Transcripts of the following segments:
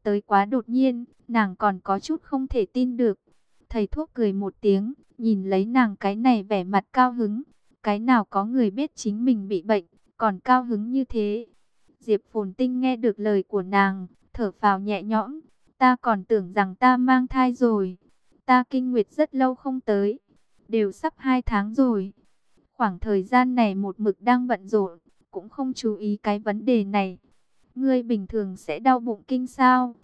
tới quá đột nhiên, nàng còn có chút không thể tin được. Thầy thuốc cười một tiếng, nhìn lấy nàng cái này vẻ mặt cao hứng. Cái nào có người biết chính mình bị bệnh, còn cao hứng như thế. Diệp Phồn Tinh nghe được lời của nàng, thở phào nhẹ nhõm. Ta còn tưởng rằng ta mang thai rồi. Ta kinh nguyệt rất lâu không tới, đều sắp 2 tháng rồi. Khoảng thời gian này một mực đang bận rộn, cũng không chú ý cái vấn đề này. Ngươi bình thường sẽ đau bụng kinh sao?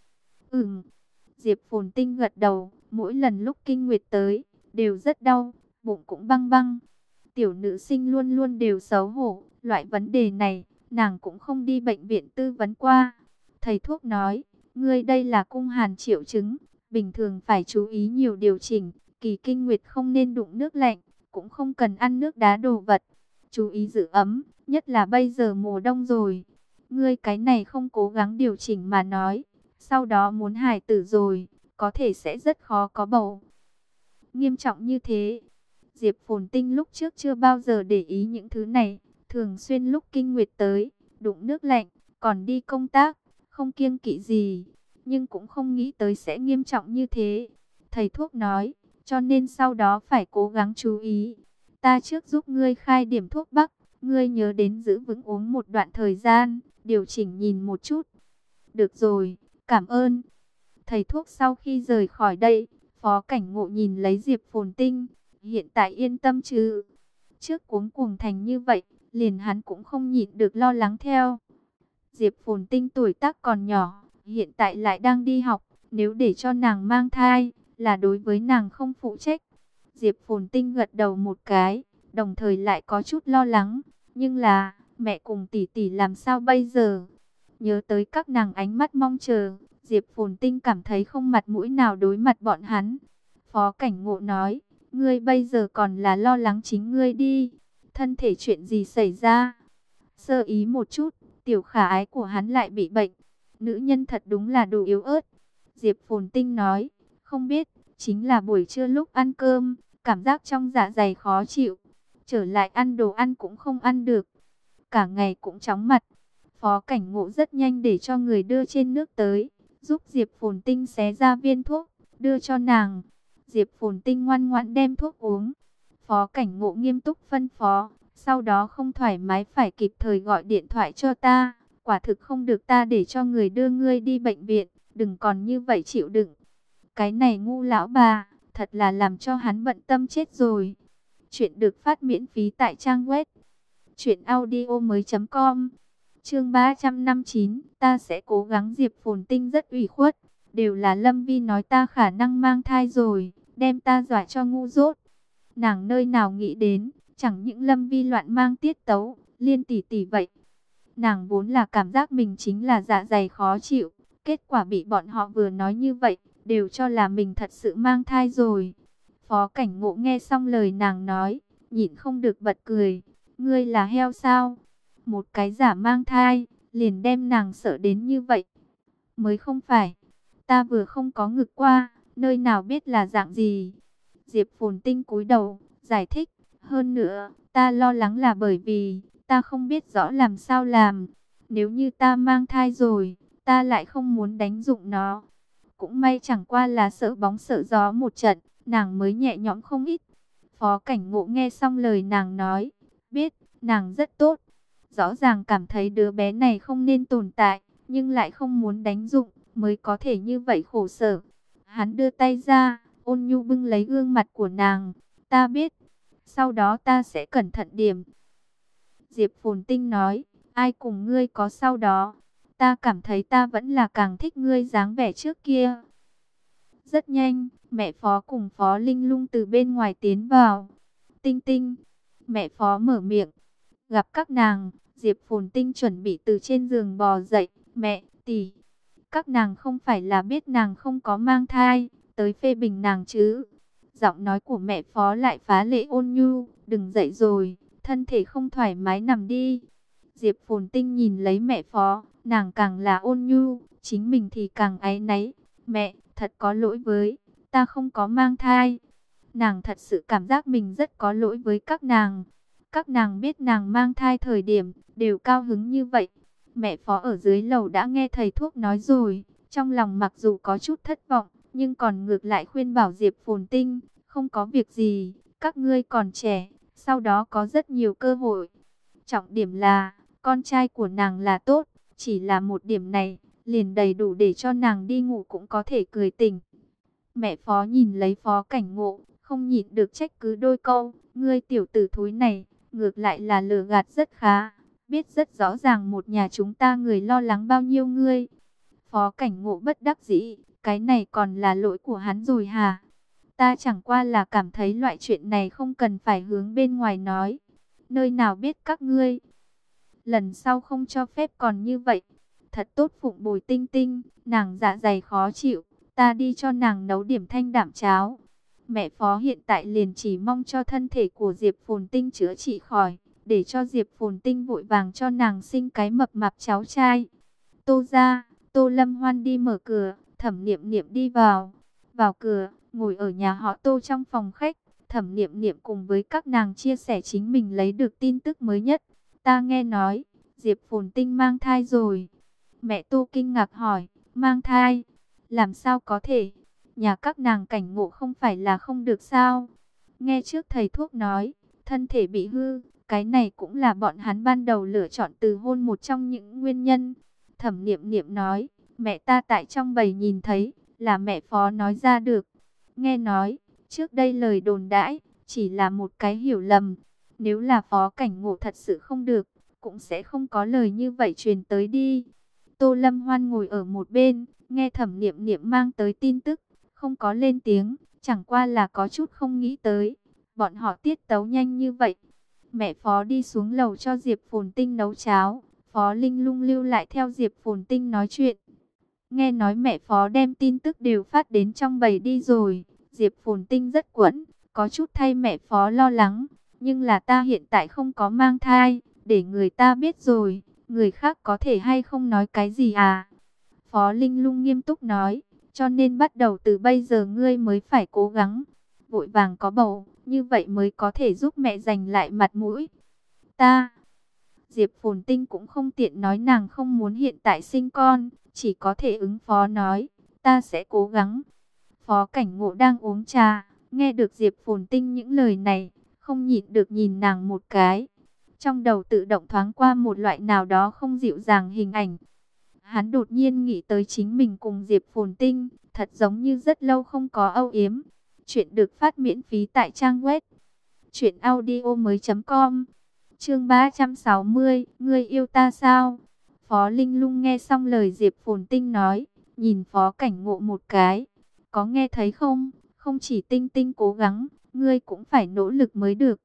Diệp Phồn Tinh gật đầu, mỗi lần lúc kinh nguyệt tới, đều rất đau, bụng cũng băng băng. Tiểu nữ sinh luôn luôn đều xấu hổ, loại vấn đề này, nàng cũng không đi bệnh viện tư vấn qua. Thầy thuốc nói, ngươi đây là cung hàn triệu chứng, bình thường phải chú ý nhiều điều chỉnh, kỳ kinh nguyệt không nên đụng nước lạnh, cũng không cần ăn nước đá đồ vật. Chú ý giữ ấm, nhất là bây giờ mùa đông rồi. Ngươi cái này không cố gắng điều chỉnh mà nói, sau đó muốn hài tử rồi, có thể sẽ rất khó có bầu. Nghiêm trọng như thế, Diệp Phồn Tinh lúc trước chưa bao giờ để ý những thứ này, thường xuyên lúc kinh nguyệt tới, đụng nước lạnh, còn đi công tác, không kiêng kỵ gì, nhưng cũng không nghĩ tới sẽ nghiêm trọng như thế. Thầy thuốc nói, cho nên sau đó phải cố gắng chú ý. Ta trước giúp ngươi khai điểm thuốc bắc, ngươi nhớ đến giữ vững uống một đoạn thời gian, điều chỉnh nhìn một chút. Được rồi, cảm ơn. Thầy thuốc sau khi rời khỏi đây, Phó Cảnh Ngộ nhìn lấy Diệp Phồn Tinh, hiện tại yên tâm chứ? Trước cuống cuồng thành như vậy, liền hắn cũng không nhịn được lo lắng theo. Diệp Phồn Tinh tuổi tác còn nhỏ, hiện tại lại đang đi học, nếu để cho nàng mang thai, là đối với nàng không phụ trách. Diệp Phồn Tinh gật đầu một cái, đồng thời lại có chút lo lắng, nhưng là, mẹ cùng tỷ tỷ làm sao bây giờ? Nhớ tới các nàng ánh mắt mong chờ, Diệp Phồn Tinh cảm thấy không mặt mũi nào đối mặt bọn hắn. Phó Cảnh Ngộ nói, ngươi bây giờ còn là lo lắng chính ngươi đi, thân thể chuyện gì xảy ra? Sơ ý một chút, tiểu khả ái của hắn lại bị bệnh. Nữ nhân thật đúng là đủ yếu ớt. Diệp Phồn Tinh nói, không biết, chính là buổi trưa lúc ăn cơm, cảm giác trong dạ dày khó chịu. Trở lại ăn đồ ăn cũng không ăn được. Cả ngày cũng chóng mặt. Phó Cảnh Ngộ rất nhanh để cho người đưa trên nước tới, giúp Diệp Phồn Tinh xé ra viên thuốc, đưa cho nàng. Diệp Phồn Tinh ngoan ngoãn đem thuốc uống. Phó Cảnh Ngộ nghiêm túc phân phó, sau đó không thoải mái phải kịp thời gọi điện thoại cho ta. Quả thực không được ta để cho người đưa ngươi đi bệnh viện, đừng còn như vậy chịu đựng. Cái này ngu lão bà, thật là làm cho hắn bận tâm chết rồi. Chuyện được phát miễn phí tại trang web truyệnaudiomoi.com. Chương 359, ta sẽ cố gắng. Diệp Phồn Tinh rất ủy khuất, đều là Lâm Vi nói ta khả năng mang thai rồi, đem ta dọa cho ngu dốt. Nàng nơi nào nghĩ đến, chẳng những Lâm Vi loạn mang tiết tấu, Liên tỷ tỷ vậy. Nàng vốn là cảm giác mình chính là dạ dày khó chịu, kết quả bị bọn họ vừa nói như vậy, đều cho là mình thật sự mang thai rồi. Phó Cảnh Ngộ nghe xong lời nàng nói, nhịn không được bật cười, ngươi là heo sao? Một cái giả mang thai, liền đem nàng sợ đến như vậy. Mới không phải, ta vừa không có ngực qua, nơi nào biết là dạng gì. Diệp Phồn Tinh cúi đầu, giải thích, hơn nữa, ta lo lắng là bởi vì, ta không biết rõ làm sao làm. Nếu như ta mang thai rồi, ta lại không muốn đánh dụng nó. Cũng may chẳng qua là sợ bóng sợ gió một trận, nàng mới nhẹ nhõm không ít. Phó Cảnh Ngộ nghe xong lời nàng nói, biết, nàng rất tốt. Rõ ràng cảm thấy đứa bé này không nên tồn tại, nhưng lại không muốn đánh dụng, mới có thể như vậy khổ sở. Hắn đưa tay ra, ôn nhu bưng lấy gương mặt của nàng. Ta biết, sau đó ta sẽ cẩn thận điểm. Diệp Phồn Tinh nói, ai cùng ngươi có sau đó, ta cảm thấy ta vẫn là càng thích ngươi dáng vẻ trước kia. Rất nhanh, mẹ Phó cùng Phó Linh Lung từ bên ngoài tiến vào. Tinh Tinh, mẹ Phó mở miệng. Gặp các nàng, Diệp Phồn Tinh chuẩn bị từ trên giường bò dậy. Mẹ, tỷ, các nàng không phải là biết nàng không có mang thai, tới phê bình nàng chứ? Giọng nói của mẹ Phó lại phá lệ ôn nhu, đừng dậy rồi, thân thể không thoải mái nằm đi. Diệp Phồn Tinh nhìn lấy mẹ Phó, nàng càng là ôn nhu, chính mình thì càng áy náy. Mẹ, thật có lỗi với, ta không có mang thai. Nàng thật sự cảm giác mình rất có lỗi với các nàng. Các nàng biết nàng mang thai thời điểm, đều cao hứng như vậy. Mẹ Phó ở dưới lầu đã nghe thầy thuốc nói rồi, Trong lòng mặc dù có chút thất vọng, nhưng còn ngược lại khuyên bảo Diệp Phồn Tinh, không có việc gì, các ngươi còn trẻ, sau đó có rất nhiều cơ hội. Trọng điểm là, con trai của nàng là tốt, chỉ là một điểm này, liền đầy đủ để cho nàng đi ngủ cũng có thể cười tỉnh. Mẹ Phó nhìn lấy Phó Cảnh Ngộ, không nhịn được trách cứ đôi câu, ngươi tiểu tử thúi này, ngược lại là lừa gạt rất khá, biết rất rõ ràng một nhà chúng ta người lo lắng bao nhiêu ngươi. Phó Cảnh Ngộ bất đắc dĩ, cái này còn là lỗi của hắn rồi hả? Ta chẳng qua là cảm thấy loại chuyện này không cần phải hướng bên ngoài nói. Nơi nào biết các ngươi, lần sau không cho phép còn như vậy. Thật tốt phụng bồi Tinh Tinh, nàng dạ dày khó chịu, ta đi cho nàng nấu điểm thanh đạm cháo. Mẹ Phó hiện tại liền chỉ mong cho thân thể của Diệp Phồn Tinh chữa trị khỏi, để cho Diệp Phồn Tinh vội vàng cho nàng sinh cái mập mạp cháu trai. Tô ra, Tô Lâm Hoan đi mở cửa, Thẩm Niệm Niệm đi vào. Vào cửa, ngồi ở nhà họ Tô trong phòng khách, Thẩm Niệm Niệm cùng với các nàng chia sẻ chính mình lấy được tin tức mới nhất. Ta nghe nói, Diệp Phồn Tinh mang thai rồi. Mẹ Tô kinh ngạc hỏi, mang thai? Làm sao có thể? Nhà các nàng Cảnh Ngộ không phải là không được sao? Nghe trước thầy thuốc nói, thân thể bị hư, cái này cũng là bọn hắn ban đầu lựa chọn từ hôn một trong những nguyên nhân. Thẩm Niệm Niệm nói, mẹ ta tại trong bầy nhìn thấy, là mẹ Phó nói ra được. Nghe nói, trước đây lời đồn đãi, chỉ là một cái hiểu lầm. Nếu là Phó Cảnh Ngộ thật sự không được, cũng sẽ không có lời như vậy truyền tới đi. Tô Lâm Hoan ngồi ở một bên, nghe Thẩm Niệm Niệm mang tới tin tức, không có lên tiếng, chẳng qua là có chút không nghĩ tới. Bọn họ tiết tấu nhanh như vậy. Mẹ Phó đi xuống lầu cho Diệp Phồn Tinh nấu cháo, Phó Linh Lung lưu lại theo Diệp Phồn Tinh nói chuyện. Nghe nói mẹ Phó đem tin tức đều phát đến trong bầy đi rồi. Diệp Phồn Tinh rất quẫn, có chút thay mẹ Phó lo lắng. Nhưng là ta hiện tại không có mang thai, để người ta biết rồi, người khác có thể hay không nói cái gì à? Phó Linh Lung nghiêm túc nói, cho nên bắt đầu từ bây giờ ngươi mới phải cố gắng, vội vàng có bầu, như vậy mới có thể giúp mẹ giành lại mặt mũi. Ta, Diệp Phồn Tinh cũng không tiện nói nàng không muốn hiện tại sinh con, chỉ có thể ứng phó nói, ta sẽ cố gắng. Phó Cảnh Ngộ đang uống trà, nghe được Diệp Phồn Tinh những lời này, không nhịn được nhìn nàng một cái. Trong đầu tự động thoáng qua một loại nào đó không dịu dàng hình ảnh. Hắn đột nhiên nghĩ tới chính mình cùng Diệp Phồn Tinh, thật giống như rất lâu không có âu yếm. Chuyện được phát miễn phí tại trang web truyệnaudiomoi.com. Chương 360, ngươi yêu ta sao? Phó Linh Lung nghe xong lời Diệp Phồn Tinh nói, nhìn Phó Cảnh Ngộ một cái. Có nghe thấy không? Không chỉ Tinh Tinh cố gắng, ngươi cũng phải nỗ lực mới được.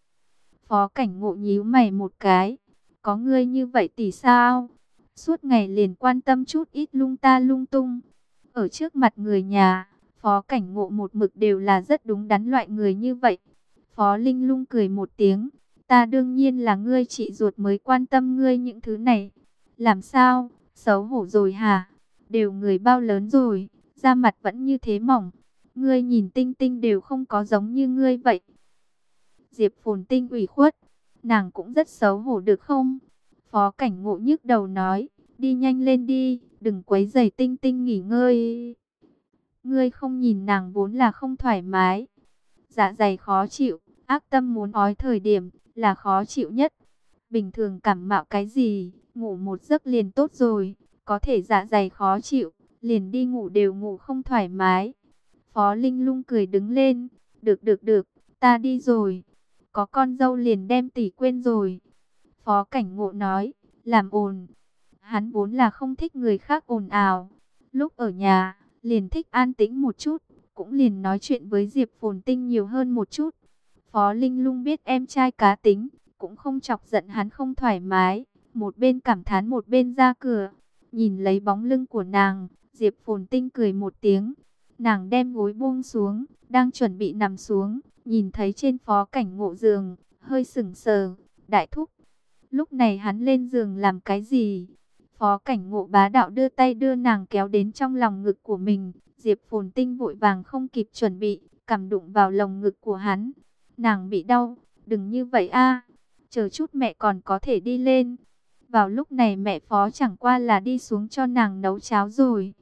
Phó Cảnh Ngộ nhíu mày một cái. Có ngươi như vậy tỷ sao? Suốt ngày liền quan tâm chút ít lung ta lung tung. Ở trước mặt người nhà, Phó Cảnh Ngộ một mực đều là rất đúng đắn loại người như vậy. Phó Linh Lung cười một tiếng. Ta đương nhiên là ngươi chị ruột mới quan tâm ngươi những thứ này. Làm sao? Xấu hổ rồi hả? Đều người bao lớn rồi, da mặt vẫn như thế mỏng. Ngươi nhìn Tinh Tinh đều không có giống như ngươi vậy. Diệp Phồn Tinh ủy khuất, nàng cũng rất xấu hổ được không? Phó Cảnh Ngộ nhức đầu nói, đi nhanh lên đi, đừng quấy rầy Tinh Tinh nghỉ ngơi. Ngươi không nhìn nàng vốn là không thoải mái, dạ dày khó chịu, ác tâm muốn ói thời điểm là khó chịu nhất. Bình thường cảm mạo cái gì, ngủ một giấc liền tốt rồi, có thể dạ dày khó chịu, liền đi ngủ đều ngủ không thoải mái. Phó Linh Lung cười đứng lên, được được được, ta đi rồi. Có con dâu liền đem tỷ quên rồi. Phó Cảnh Ngộ nói, làm ồn. Hắn vốn là không thích người khác ồn ào. Lúc ở nhà, liền thích an tĩnh một chút, cũng liền nói chuyện với Diệp Phồn Tinh nhiều hơn một chút. Phó Linh Lung biết em trai cá tính, cũng không chọc giận hắn không thoải mái. Một bên cảm thán một bên ra cửa. Nhìn lấy bóng lưng của nàng, Diệp Phồn Tinh cười một tiếng. Nàng đem gối buông xuống, đang chuẩn bị nằm xuống, nhìn thấy trên Phó Cảnh Ngộ giường, hơi sững sờ. Đại thúc, lúc này hắn lên giường làm cái gì? Phó Cảnh Ngộ bá đạo đưa tay đưa nàng kéo đến trong lòng ngực của mình. Diệp Phồn Tinh vội vàng không kịp chuẩn bị, cầm đụng vào lồng ngực của hắn. Nàng bị đau, đừng như vậy a, chờ chút mẹ còn có thể đi lên. Vào lúc này mẹ Phó chẳng qua là đi xuống cho nàng nấu cháo rồi.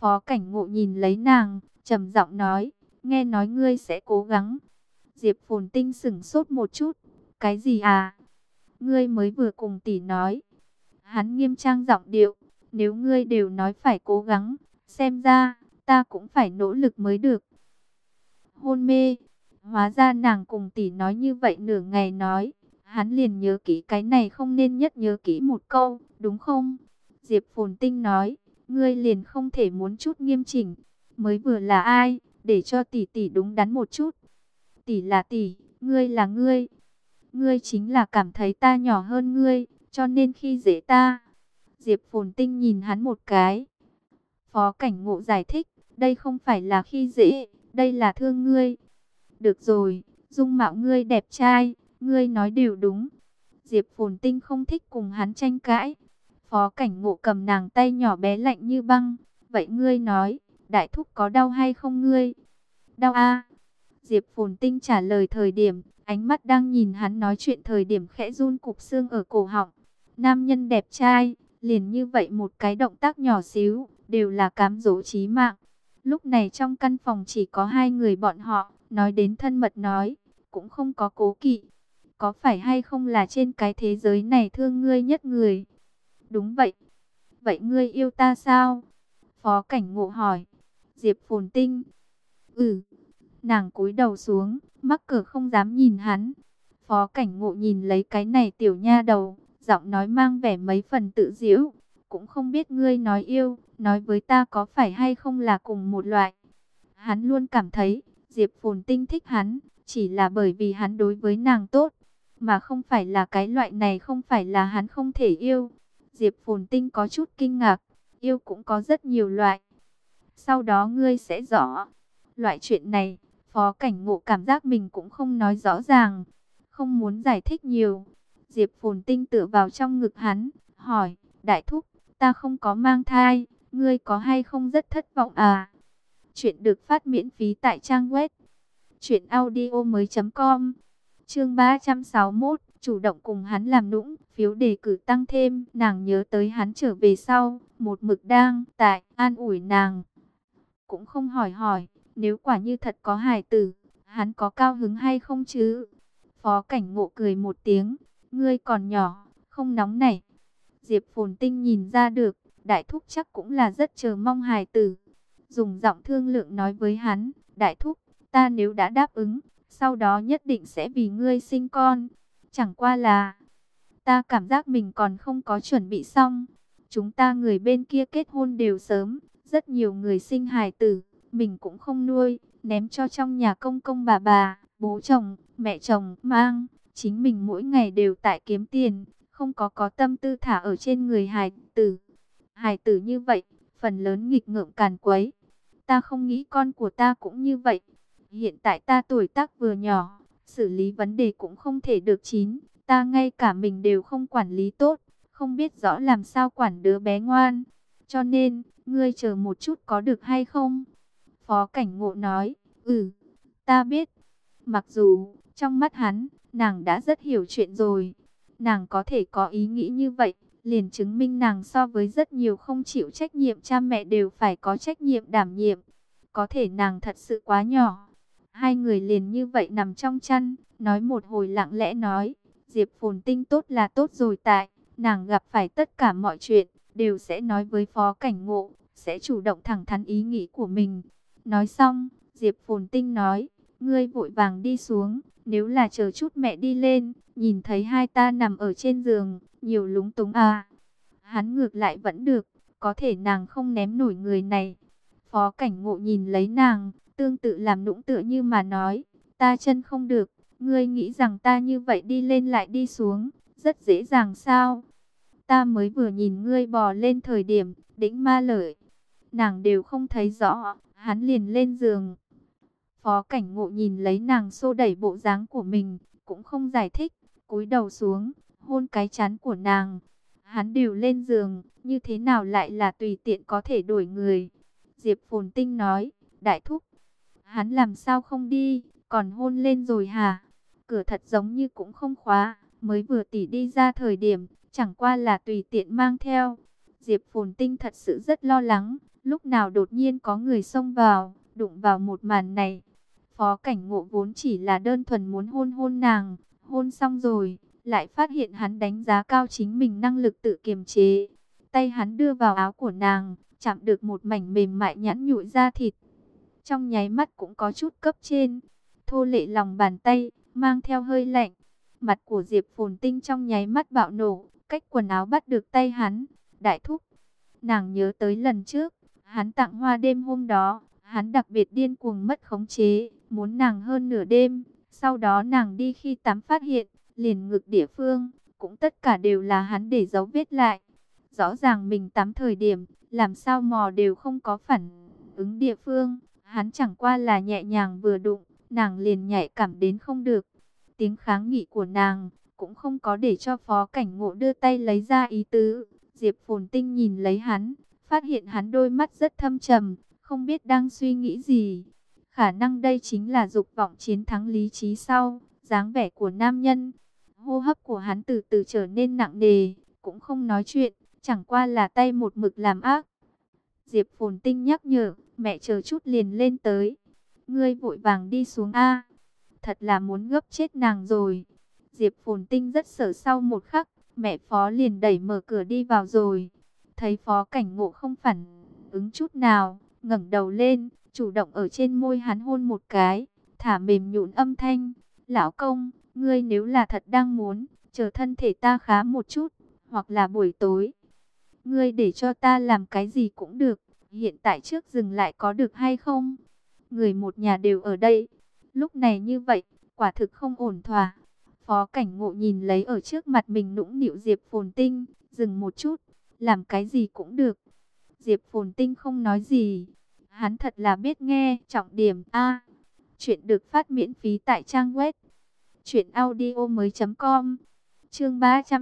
Phó Cảnh Ngộ nhìn lấy nàng, trầm giọng nói, nghe nói ngươi sẽ cố gắng. Diệp Phồn Tinh sững sốt một chút, cái gì à? Ngươi mới vừa cùng tỷ nói. Hắn nghiêm trang giọng điệu, nếu ngươi đều nói phải cố gắng, xem ra, ta cũng phải nỗ lực mới được. Hôn mê, hóa ra nàng cùng tỷ nói như vậy nửa ngày nói. Hắn liền nhớ kỹ cái này không nên nhất nhớ kỹ một câu, đúng không? Diệp Phồn Tinh nói, ngươi liền không thể muốn chút nghiêm chỉnh. Mới vừa là ai, để cho tỷ tỷ đúng đắn một chút. Tỷ là tỷ, ngươi là ngươi. Ngươi chính là cảm thấy ta nhỏ hơn ngươi, cho nên khi dễ ta. Diệp Phồn Tinh nhìn hắn một cái. Phó Cảnh Ngộ giải thích, đây không phải là khi dễ, đây là thương ngươi. Được rồi, dung mạo ngươi đẹp trai, ngươi nói đều đúng. Diệp Phồn Tinh không thích cùng hắn tranh cãi. Phó Cảnh Ngộ cầm nàng tay nhỏ bé lạnh như băng. Vậy ngươi nói, đại thúc có đau hay không ngươi? Đau a. Diệp Phồn Tinh trả lời thời điểm, ánh mắt đang nhìn hắn nói chuyện thời điểm khẽ run cục xương ở cổ họng. Nam nhân đẹp trai, liền như vậy một cái động tác nhỏ xíu, đều là cám dỗ chí mạng. Lúc này trong căn phòng chỉ có hai người bọn họ, nói đến thân mật nói, cũng không có cố kỵ. Có phải hay không là trên cái thế giới này thương ngươi nhất người? Đúng vậy. Vậy ngươi yêu ta sao? Phó Cảnh Ngộ hỏi. Diệp Phồn Tinh. Ừ. Nàng cúi đầu xuống, mắc cỡ không dám nhìn hắn. Phó Cảnh Ngộ nhìn lấy cái này tiểu nha đầu, giọng nói mang vẻ mấy phần tự giễu. Cũng không biết ngươi nói yêu, nói với ta có phải hay không là cùng một loại. Hắn luôn cảm thấy, Diệp Phồn Tinh thích hắn, chỉ là bởi vì hắn đối với nàng tốt, mà không phải là cái loại này, không phải là hắn không thể yêu. Diệp Phồn Tinh có chút kinh ngạc, yêu cũng có rất nhiều loại. Sau đó ngươi sẽ rõ, loại chuyện này, Phó Cảnh Ngộ cảm giác mình cũng không nói rõ ràng, không muốn giải thích nhiều. Diệp Phồn Tinh tựa vào trong ngực hắn, hỏi, đại thúc, ta không có mang thai, ngươi có hay không rất thất vọng à? Chuyện được phát miễn phí tại trang web truyệnaudiomoi.com. Chương 361, chủ động cùng hắn làm nũng, phiếu đề cử tăng thêm. Nàng nhớ tới hắn trở về sau, một mực đang tại an ủi nàng, cũng không hỏi hỏi, nếu quả như thật có hài tử, hắn có cao hứng hay không chứ? Phó Cảnh Ngộ cười một tiếng, ngươi còn nhỏ, không nóng nảy. Diệp Phồn Tinh nhìn ra được, đại thúc chắc cũng là rất chờ mong hài tử. Dùng giọng thương lượng nói với hắn, đại thúc, ta nếu đã đáp ứng, sau đó nhất định sẽ vì ngươi sinh con. Chẳng qua là, ta cảm giác mình còn không có chuẩn bị xong. Chúng ta người bên kia kết hôn đều sớm, rất nhiều người sinh hài tử, mình cũng không nuôi, ném cho trong nhà công công bà, bố chồng, mẹ chồng mang. Chính mình mỗi ngày đều tại kiếm tiền, không có tâm tư thả ở trên người hài tử. Hài tử như vậy, phần lớn nghịch ngợm càn quấy. Ta không nghĩ con của ta cũng như vậy. Hiện tại ta tuổi tác vừa nhỏ, xử lý vấn đề cũng không thể được chín. Ta ngay cả mình đều không quản lý tốt, không biết rõ làm sao quản đứa bé ngoan. Cho nên, ngươi chờ một chút có được hay không? Phó Cảnh Ngộ nói, ta biết. Mặc dù, trong mắt hắn, nàng đã rất hiểu chuyện rồi. Nàng có thể có ý nghĩ như vậy, liền chứng minh nàng so với rất nhiều không chịu trách nhiệm cha mẹ đều phải có trách nhiệm đảm nhiệm. Có thể nàng thật sự quá nhỏ. Hai người liền như vậy nằm trong chăn, nói một hồi lặng lẽ nói, Diệp Phồn Tinh tốt là tốt rồi, tại nàng gặp phải tất cả mọi chuyện, đều sẽ nói với Phó Cảnh Ngộ, sẽ chủ động thẳng thắn ý nghĩ của mình. Nói xong, Diệp Phồn Tinh nói, ngươi vội vàng đi xuống, nếu là chờ chút mẹ đi lên, nhìn thấy hai ta nằm ở trên giường, nhiều lúng túng à. Hắn ngược lại vẫn được, có thể nàng không ném nổi người này. Phó Cảnh Ngộ nhìn lấy nàng, tương tự làm nũng tựa như mà nói, ta chân không được, ngươi nghĩ rằng ta như vậy đi lên lại đi xuống, rất dễ dàng sao? Ta mới vừa nhìn ngươi bò lên thời điểm, đĩnh ma lợi, nàng đều không thấy rõ, hắn liền lên giường. Phó Cảnh Ngộ nhìn lấy nàng xô đẩy bộ dáng của mình, cũng không giải thích, cúi đầu xuống, hôn cái trán của nàng. Hắn đều lên giường, như thế nào lại là tùy tiện có thể đổi người? Diệp Phồn Tinh nói, đại thúc, hắn làm sao không đi, còn hôn lên rồi hả? Cửa thật giống như cũng không khóa, mới vừa tỉ đi ra thời điểm, chẳng qua là tùy tiện mang theo. Diệp Phồn Tinh thật sự rất lo lắng, Lúc nào đột nhiên có người xông vào, đụng vào một màn này. Phó Cảnh Ngộ vốn chỉ là đơn thuần muốn hôn hôn nàng, hôn xong rồi, lại phát hiện hắn đánh giá cao chính mình năng lực tự kiềm chế. Tay hắn đưa vào áo của nàng, chạm được một mảnh mềm mại nhẵn nhụi da thịt. Trong nháy mắt cũng có chút cấp trên, thô lệ lòng bàn tay, mang theo hơi lạnh. Mặt của Diệp Phồn Tinh trong nháy mắt bạo nổ, cách quần áo bắt được tay hắn. Đại thúc, nàng nhớ tới lần trước, hắn tặng hoa đêm hôm đó, hắn đặc biệt điên cuồng mất khống chế, muốn nàng hơn nửa đêm. Sau đó nàng đi khi tắm phát hiện, liền ngực địa phương, cũng tất cả đều là hắn để dấu vết lại. Rõ ràng mình tắm thời điểm, làm sao mò đều không có phản ứng địa phương. Hắn chẳng qua là nhẹ nhàng vừa đụng, nàng liền nhạy cảm đến không được. Tiếng kháng nghị của nàng cũng không có để cho Phó Cảnh Ngộ đưa tay lấy ra ý tứ. Diệp Phồn Tinh nhìn lấy hắn, phát hiện hắn đôi mắt rất thâm trầm, không biết đang suy nghĩ gì. Khả năng đây chính là dục vọng chiến thắng lý trí sau, dáng vẻ của nam nhân. Hô hấp của hắn từ từ trở nên nặng nề, cũng không nói chuyện, chẳng qua là tay một mực làm ác. Diệp Phồn Tinh nhắc nhở, mẹ chờ chút liền lên tới. Ngươi vội vàng đi xuống a. Thật là muốn gấp chết nàng rồi. Diệp Phồn Tinh rất sợ sau một khắc, mẹ Phó liền đẩy mở cửa đi vào rồi. Thấy Phó Cảnh Ngộ không phản ứng chút nào, ngẩng đầu lên, chủ động ở trên môi hắn hôn một cái, thả mềm nhũn âm thanh. Lão công, ngươi nếu là thật đang muốn, chờ thân thể ta khá một chút, hoặc là buổi tối. Ngươi để cho ta làm cái gì cũng được, hiện tại trước dừng lại có được hay không? Người một nhà đều ở đây. Lúc này như vậy, quả thực không ổn thỏa. Phó Cảnh Ngộ nhìn lấy ở trước mặt mình nũng nịu Diệp Phồn Tinh, dừng một chút, làm cái gì cũng được. Diệp Phồn Tinh không nói gì. Hắn thật là biết nghe, trọng điểm A. Chuyện được phát miễn phí tại trang web truyệnaudiomoi.com. Chương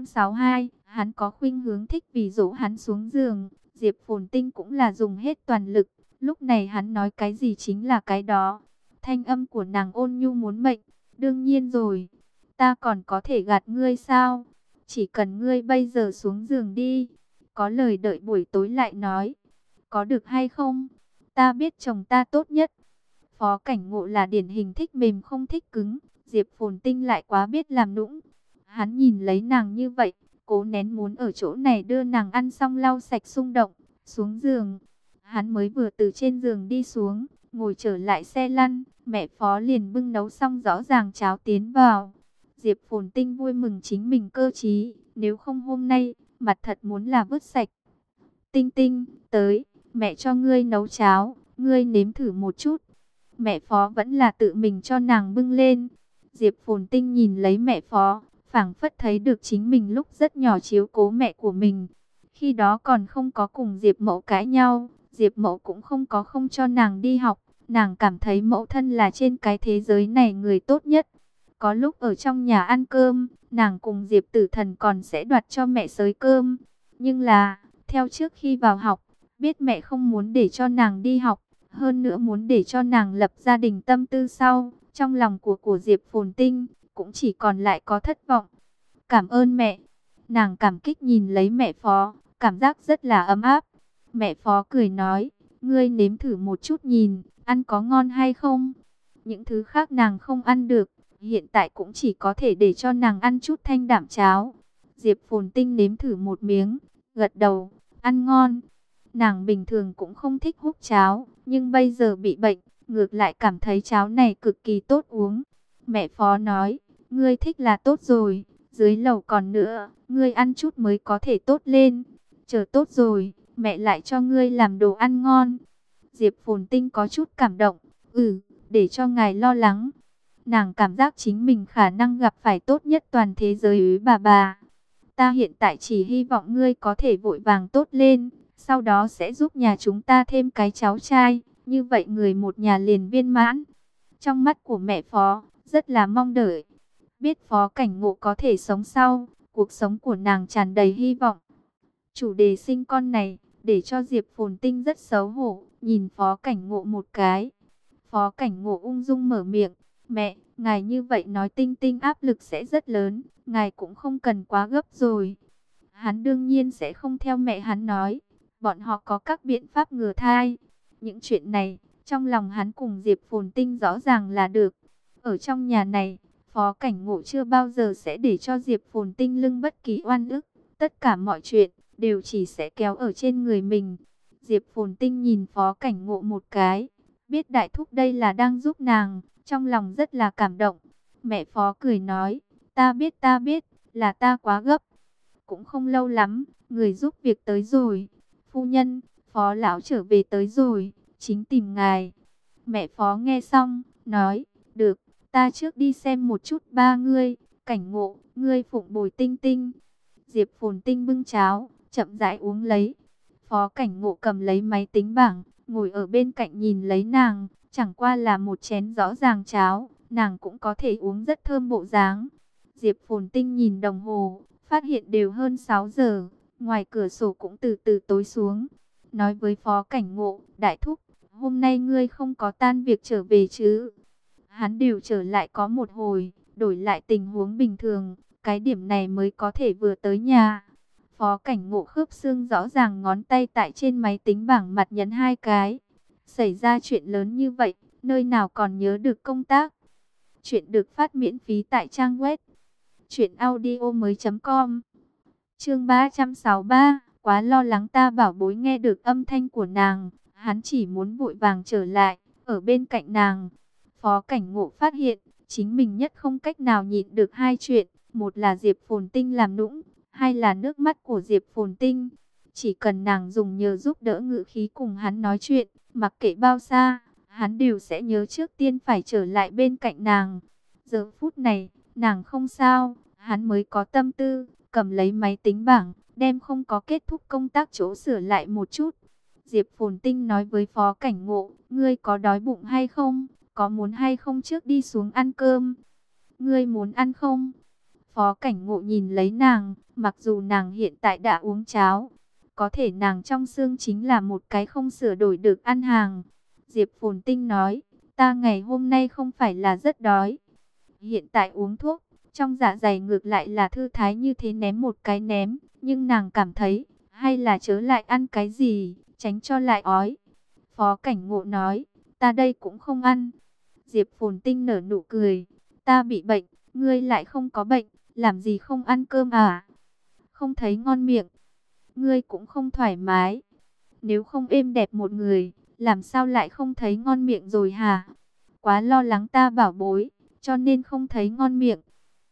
362, hắn có khuynh hướng thích vì dỗ hắn xuống giường, Diệp Phồn Tinh cũng là dùng hết toàn lực, lúc này hắn nói cái gì chính là cái đó. Thanh âm của nàng ôn nhu muốn mệnh, đương nhiên rồi, ta còn có thể gạt ngươi sao? Chỉ cần ngươi bây giờ xuống giường đi, có lời đợi buổi tối lại nói, có được hay không? Ta biết chồng ta tốt nhất. Phó Cảnh Ngộ là điển hình thích mềm không thích cứng, Diệp Phồn Tinh lại quá biết làm nũng. Hắn nhìn lấy nàng như vậy, cố nén muốn ở chỗ này đưa nàng ăn xong lau sạch xung động, xuống giường. Hắn mới vừa từ trên giường đi xuống, ngồi trở lại xe lăn, mẹ Phó liền bưng nấu xong rõ ràng cháo tiến vào. Diệp Phồn Tinh vui mừng chính mình cơ trí, nếu không hôm nay, mặt thật muốn là vứt sạch. Tinh Tinh, tới, mẹ cho ngươi nấu cháo, ngươi nếm thử một chút. Mẹ Phó vẫn là tự mình cho nàng bưng lên. Diệp Phồn Tinh nhìn lấy mẹ Phó, phảng phất thấy được chính mình lúc rất nhỏ chiếu cố mẹ của mình. Khi đó còn không có cùng Diệp Mẫu cãi nhau, Diệp Mẫu cũng không có không cho nàng đi học. Nàng cảm thấy mẫu thân là trên cái thế giới này người tốt nhất. Có lúc ở trong nhà ăn cơm, nàng cùng Diệp Tử Thần còn sẽ đoạt cho mẹ xới cơm. Nhưng là, theo trước khi vào học, biết mẹ không muốn để cho nàng đi học, hơn nữa muốn để cho nàng lập gia đình tâm tư sau, trong lòng của Diệp Phồn Tinh cũng chỉ còn lại có thất vọng. Cảm ơn mẹ. Nàng cảm kích nhìn lấy mẹ Phó, cảm giác rất là ấm áp. Mẹ Phó cười nói, ngươi nếm thử một chút nhìn, ăn có ngon hay không? Những thứ khác nàng không ăn được, hiện tại cũng chỉ có thể để cho nàng ăn chút thanh đạm cháo. Diệp Phồn Tinh nếm thử một miếng, gật đầu, ăn ngon. Nàng bình thường cũng không thích hút cháo, nhưng bây giờ bị bệnh, ngược lại cảm thấy cháo này cực kỳ tốt uống. Mẹ Phó nói, ngươi thích là tốt rồi, dưới lầu còn nữa, ngươi ăn chút mới có thể tốt lên. Chờ tốt rồi, mẹ lại cho ngươi làm đồ ăn ngon. Diệp Phồn Tinh có chút cảm động, để cho ngài lo lắng. Nàng cảm giác chính mình khả năng gặp phải tốt nhất toàn thế giới bà. Ta hiện tại chỉ hy vọng ngươi có thể vội vàng tốt lên, sau đó sẽ giúp nhà chúng ta thêm cái cháu trai, như vậy người một nhà liền viên mãn. Trong mắt của mẹ Phó, rất là mong đợi. Biết Phó Cảnh Ngộ có thể sống sau, cuộc sống của nàng tràn đầy hy vọng. Chủ đề sinh con này, để cho Diệp Phồn Tinh rất xấu hổ, nhìn Phó Cảnh Ngộ một cái. Phó Cảnh Ngộ ung dung mở miệng, mẹ, ngài như vậy nói Tinh Tinh áp lực sẽ rất lớn, ngài cũng không cần quá gấp rồi. Hắn đương nhiên sẽ không theo mẹ hắn nói, bọn họ có các biện pháp ngừa thai. Những chuyện này, trong lòng hắn cùng Diệp Phồn Tinh rõ ràng là được. Ở trong nhà này, Phó Cảnh Ngộ chưa bao giờ sẽ để cho Diệp Phồn Tinh lưng bất kỳ oan ức. Tất cả mọi chuyện đều chỉ sẽ kéo ở trên người mình. Diệp Phồn Tinh nhìn Phó Cảnh Ngộ một cái, biết đại thúc đây là đang giúp nàng, trong lòng rất là cảm động. Mẹ Phó cười nói, ta biết, là ta quá gấp. Cũng không lâu lắm, người giúp việc tới rồi. Phu nhân, Phó lão trở về tới rồi, chính tìm ngài. Mẹ Phó nghe xong, nói, được, ta trước đi xem một chút ba ngươi. Cảnh Ngộ, ngươi phụng bồi Tinh Tinh. Diệp Phồn Tinh bưng cháo, chậm rãi uống lấy. Phó Cảnh Ngộ cầm lấy máy tính bảng, ngồi ở bên cạnh nhìn lấy nàng. Chẳng qua là một chén rõ ràng cháo, nàng cũng có thể uống rất thơm bộ dáng. Diệp Phồn Tinh nhìn đồng hồ, phát hiện đều hơn 6 giờ, ngoài cửa sổ cũng từ từ tối xuống. Nói với Phó Cảnh Ngộ, đại thúc, hôm nay ngươi không có tan việc trở về chứ? Hắn đều trở lại có một hồi, đổi lại tình huống bình thường, cái điểm này mới có thể vừa tới nhà. Phó Cảnh Ngộ khớp xương rõ ràng, ngón tay tại trên máy tính bảng mặt nhấn 2 cái. Xảy ra chuyện lớn như vậy, nơi nào còn nhớ được công tác. Chuyện được phát miễn phí tại trang web truyệnaudiomoi.com. Chương 363, quá lo lắng. Ta bảo bối nghe được âm thanh của nàng, hắn chỉ muốn vội vàng trở lại, ở bên cạnh nàng. Phó Cảnh Ngộ phát hiện, chính mình nhất không cách nào nhịn được hai chuyện, một là Diệp Phồn Tinh làm nũng, hai là nước mắt của Diệp Phồn Tinh. Chỉ cần nàng dùng nhờ giúp đỡ ngữ khí cùng hắn nói chuyện, mặc kệ bao xa, hắn đều sẽ nhớ trước tiên phải trở lại bên cạnh nàng. Giờ phút này, nàng không sao, hắn mới có tâm tư, cầm lấy máy tính bảng, đem không có kết thúc công tác chỗ sửa lại một chút. Diệp Phồn Tinh nói với Phó Cảnh Ngộ, ngươi có đói bụng hay không? Có muốn hay không trước đi xuống ăn cơm? Ngươi muốn ăn không? Phó Cảnh Ngộ nhìn lấy nàng, mặc dù nàng hiện tại đã uống cháo, có thể nàng trong xương chính là một cái không sửa đổi được ăn hàng. Diệp Phồn Tinh nói, ta ngày hôm nay không phải là rất đói. Hiện tại uống thuốc, trong dạ dày ngược lại là thư thái như thế, ném một cái ném. Nhưng nàng cảm thấy, hay là chớ lại ăn cái gì, tránh cho lại ói. Phó Cảnh Ngộ nói, ta đây cũng không ăn. Diệp Phồn Tinh nở nụ cười, ta bị bệnh, ngươi lại không có bệnh, làm gì không ăn cơm à? Không thấy ngon miệng, ngươi cũng không thoải mái. Nếu không êm đẹp một người, làm sao lại không thấy ngon miệng rồi hả? Quá lo lắng ta bảo bối, cho nên không thấy ngon miệng.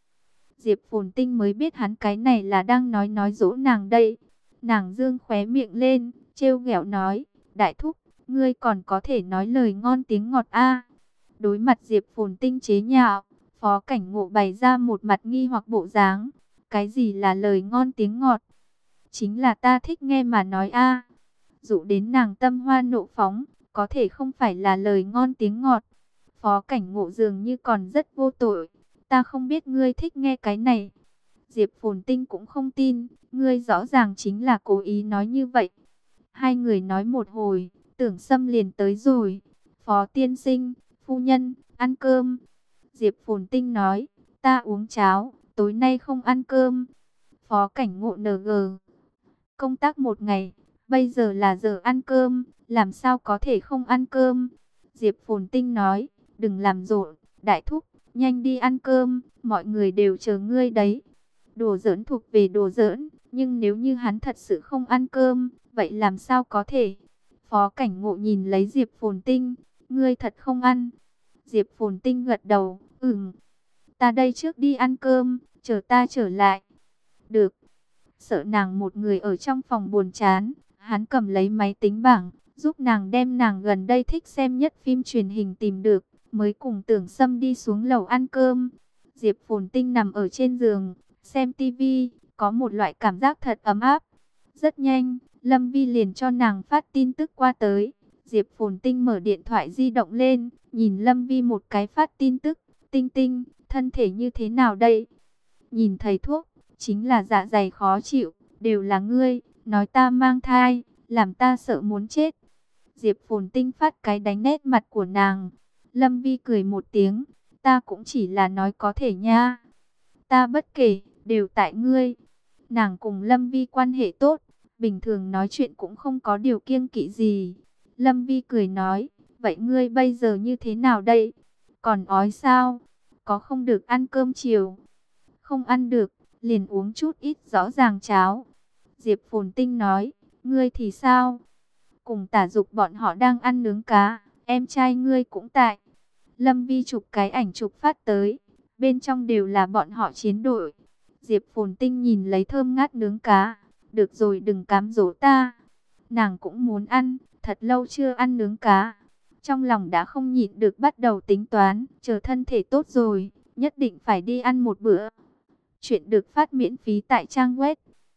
Diệp Phồn Tinh mới biết hắn cái này là đang nói dỗ nàng đây. Nàng dương khóe miệng lên, trêu ghẹo nói, đại thúc, ngươi còn có thể nói lời ngon tiếng ngọt a. Đối mặt Diệp Phồn Tinh chế nhạo, Phó Cảnh Ngộ bày ra một mặt nghi hoặc bộ dáng. Cái gì là lời ngon tiếng ngọt? Chính là ta thích nghe mà nói a. Dụ đến nàng tâm hoa nộ phóng, có thể không phải là lời ngon tiếng ngọt. Phó Cảnh Ngộ dường như còn rất vô tội. Ta không biết ngươi thích nghe cái này. Diệp Phồn Tinh cũng không tin, ngươi rõ ràng chính là cố ý nói như vậy. Hai người nói một hồi, Tưởng Sâm liền tới rồi. Phó tiên sinh, phu nhân, ăn cơm. Diệp Phồn Tinh nói, ta uống cháo, tối nay không ăn cơm. Phó Cảnh Ngộ NG. Công tác một ngày, bây giờ là giờ ăn cơm, làm sao có thể không ăn cơm. Diệp Phồn Tinh nói, đừng làm rộn, đại thúc, nhanh đi ăn cơm, mọi người đều chờ ngươi đấy. Đùa giỡn thuộc về đùa giỡn, nhưng nếu như hắn thật sự không ăn cơm, vậy làm sao có thể? Phó Cảnh Ngộ nhìn lấy Diệp Phồn Tinh, ngươi thật không ăn? Diệp Phồn Tinh gật đầu, ta đây trước đi ăn cơm, chờ ta trở lại. Được. Sợ nàng một người ở trong phòng buồn chán, hắn cầm lấy máy tính bảng, giúp nàng đem nàng gần đây thích xem nhất phim truyền hình tìm được, mới cùng Tưởng Sâm đi xuống lầu ăn cơm. Diệp Phồn Tinh nằm ở trên giường, xem tivi, có một loại cảm giác thật ấm áp. Rất nhanh, Lâm Vi liền cho nàng phát tin tức qua tới. Diệp Phồn Tinh mở điện thoại di động lên, nhìn Lâm Vi một cái phát tin tức. Tinh Tinh, thân thể như thế nào đây? Nhìn thấy thuốc, chính là dạ dày khó chịu, đều là ngươi, nói ta mang thai, làm ta sợ muốn chết. Diệp Phồn Tinh phát cái đánh nét mặt của nàng. Lâm Vi cười một tiếng, ta cũng chỉ là nói có thể nha. Ta bất kể, đều tại ngươi. Nàng cùng Lâm Vi quan hệ tốt, bình thường nói chuyện cũng không có điều kiêng kỵ gì. Lâm Vi cười nói, vậy ngươi bây giờ như thế nào đây? Còn ói sao? Có không được ăn cơm chiều? Không ăn được, liền uống chút ít rõ ràng cháo. Diệp Phồn Tinh nói, ngươi thì sao? Cùng Tả Dục bọn họ đang ăn nướng cá, em trai ngươi cũng tại. Lâm Vi chụp cái ảnh chụp phát tới, bên trong đều là bọn họ chiến đội. Diệp Phồn Tinh nhìn lấy thơm ngát nướng cá, được rồi đừng cám dỗ ta. Nàng cũng muốn ăn, thật lâu chưa ăn nướng cá. Trong lòng đã không nhịn được bắt đầu tính toán, chờ thân thể tốt rồi, nhất định phải đi ăn một bữa. Chuyện được phát miễn phí tại trang web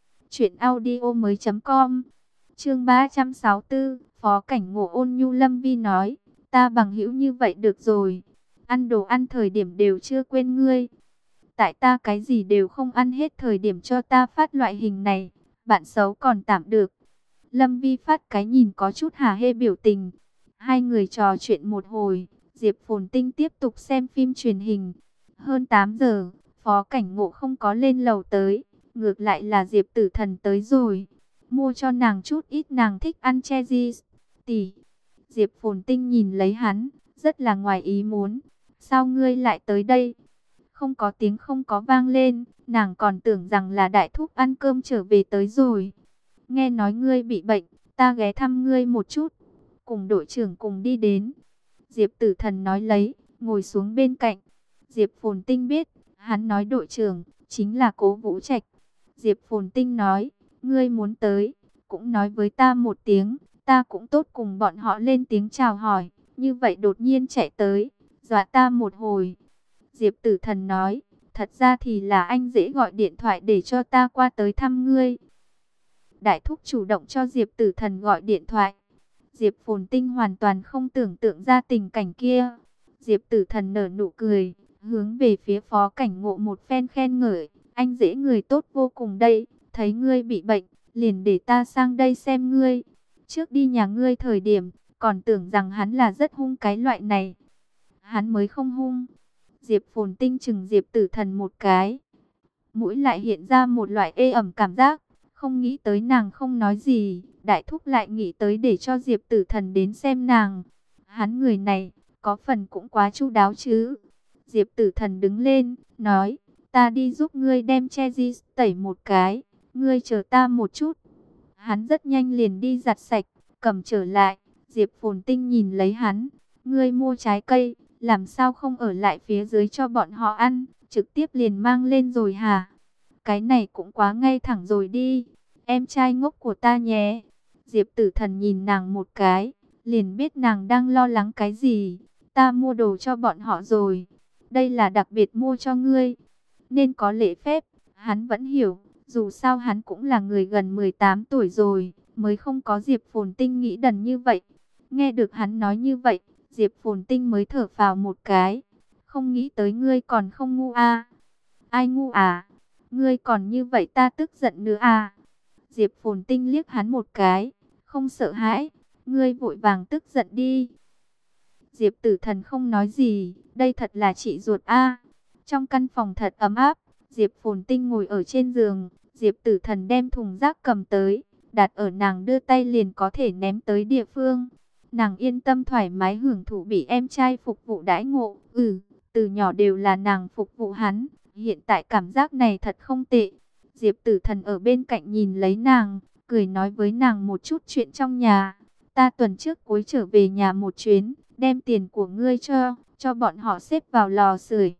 truyệnaudiomoi.com. Chương 364, Phó Cảnh Ngộ ôn nhu. Lâm Vi nói, ta bằng hữu như vậy được rồi, ăn đồ ăn thời điểm đều chưa quên ngươi. Tại ta cái gì đều không ăn hết thời điểm cho ta phát loại hình này, bạn xấu còn tạm được. Lâm Vi phát cái nhìn có chút hả hê biểu tình. Hai người trò chuyện một hồi, Diệp Phồn Tinh tiếp tục xem phim truyền hình. Hơn 8 giờ, Phó Cảnh Ngộ không có lên lầu tới, ngược lại là Diệp Tử Thần tới rồi. Mua cho nàng chút ít nàng thích ăn cheese. Tỷ. Diệp Phồn Tinh nhìn lấy hắn, rất là ngoài ý muốn. Sao ngươi lại tới đây? Không có tiếng không có vang lên, nàng còn tưởng rằng là đại thúc ăn cơm trở về tới rồi. Nghe nói ngươi bị bệnh, ta ghé thăm ngươi một chút. Cùng đội trưởng cùng đi đến. Diệp Tử Thần nói lấy, ngồi xuống bên cạnh. Diệp Phồn Tinh biết, hắn nói đội trưởng, chính là Cố Vũ Trạch. Diệp Phồn Tinh nói, ngươi muốn tới, cũng nói với ta một tiếng, ta cũng tốt cùng bọn họ lên tiếng chào hỏi. Như vậy đột nhiên chạy tới, dọa ta một hồi. Diệp Tử Thần nói, thật ra thì là anh dễ gọi điện thoại để cho ta qua tới thăm ngươi. Đại thúc chủ động cho Diệp Tử Thần gọi điện thoại. Diệp Phồn Tinh hoàn toàn không tưởng tượng ra tình cảnh kia. Diệp Tử Thần nở nụ cười, hướng về phía Phó Cảnh Ngộ một phen khen ngợi. Anh dễ người tốt vô cùng đây, thấy ngươi bị bệnh, liền để ta sang đây xem ngươi. Trước đi nhà ngươi thời điểm, còn tưởng rằng hắn là rất hung cái loại này. Hắn mới không hung. Diệp Phồn Tinh chừng Diệp Tử Thần một cái. Mũi lại hiện ra một loại ê ẩm cảm giác. Không nghĩ tới nàng không nói gì, đại thúc lại nghĩ tới để cho Diệp Tử Thần đến xem nàng. Hắn người này, có phần cũng quá chu đáo chứ. Diệp Tử Thần đứng lên, nói, ta đi giúp ngươi đem cheese tẩy một cái, ngươi chờ ta một chút. Hắn rất nhanh liền đi giặt sạch, cầm trở lại. Diệp Phồn Tinh nhìn lấy hắn, ngươi mua trái cây, làm sao không ở lại phía dưới cho bọn họ ăn, trực tiếp liền mang lên rồi hả? Cái này cũng quá ngay thẳng rồi đi, em trai ngốc của ta nhé. Diệp Tử Thần nhìn nàng một cái, liền biết nàng đang lo lắng cái gì. Ta mua đồ cho bọn họ rồi, đây là đặc biệt mua cho ngươi, nên có lễ phép. Hắn vẫn hiểu, dù sao hắn cũng là người gần 18 tuổi rồi, mới không có Diệp Phồn Tinh nghĩ đần như vậy. Nghe được hắn nói như vậy, Diệp Phồn Tinh mới thở phào một cái. Không nghĩ tới ngươi còn không ngu à? Ai ngu à? Ngươi còn như vậy ta tức giận nữa à? Diệp Phồn Tinh liếc hắn một cái, không sợ hãi, ngươi vội vàng tức giận đi. Diệp Tử Thần không nói gì, đây thật là chị ruột a. Trong căn phòng thật ấm áp, Diệp Phồn Tinh ngồi ở trên giường, Diệp Tử Thần đem thùng rác cầm tới, đặt ở nàng đưa tay liền có thể ném tới địa phương. Nàng yên tâm thoải mái hưởng thụ bị em trai phục vụ đãi ngộ. Từ nhỏ đều là nàng phục vụ hắn, hiện tại cảm giác này thật không tệ. Diệp Tử Thần ở bên cạnh nhìn lấy nàng, cười nói với nàng một chút chuyện trong nhà. Ta tuần trước cuối trở về nhà một chuyến, đem tiền của ngươi cho bọn họ xếp vào lò sưởi.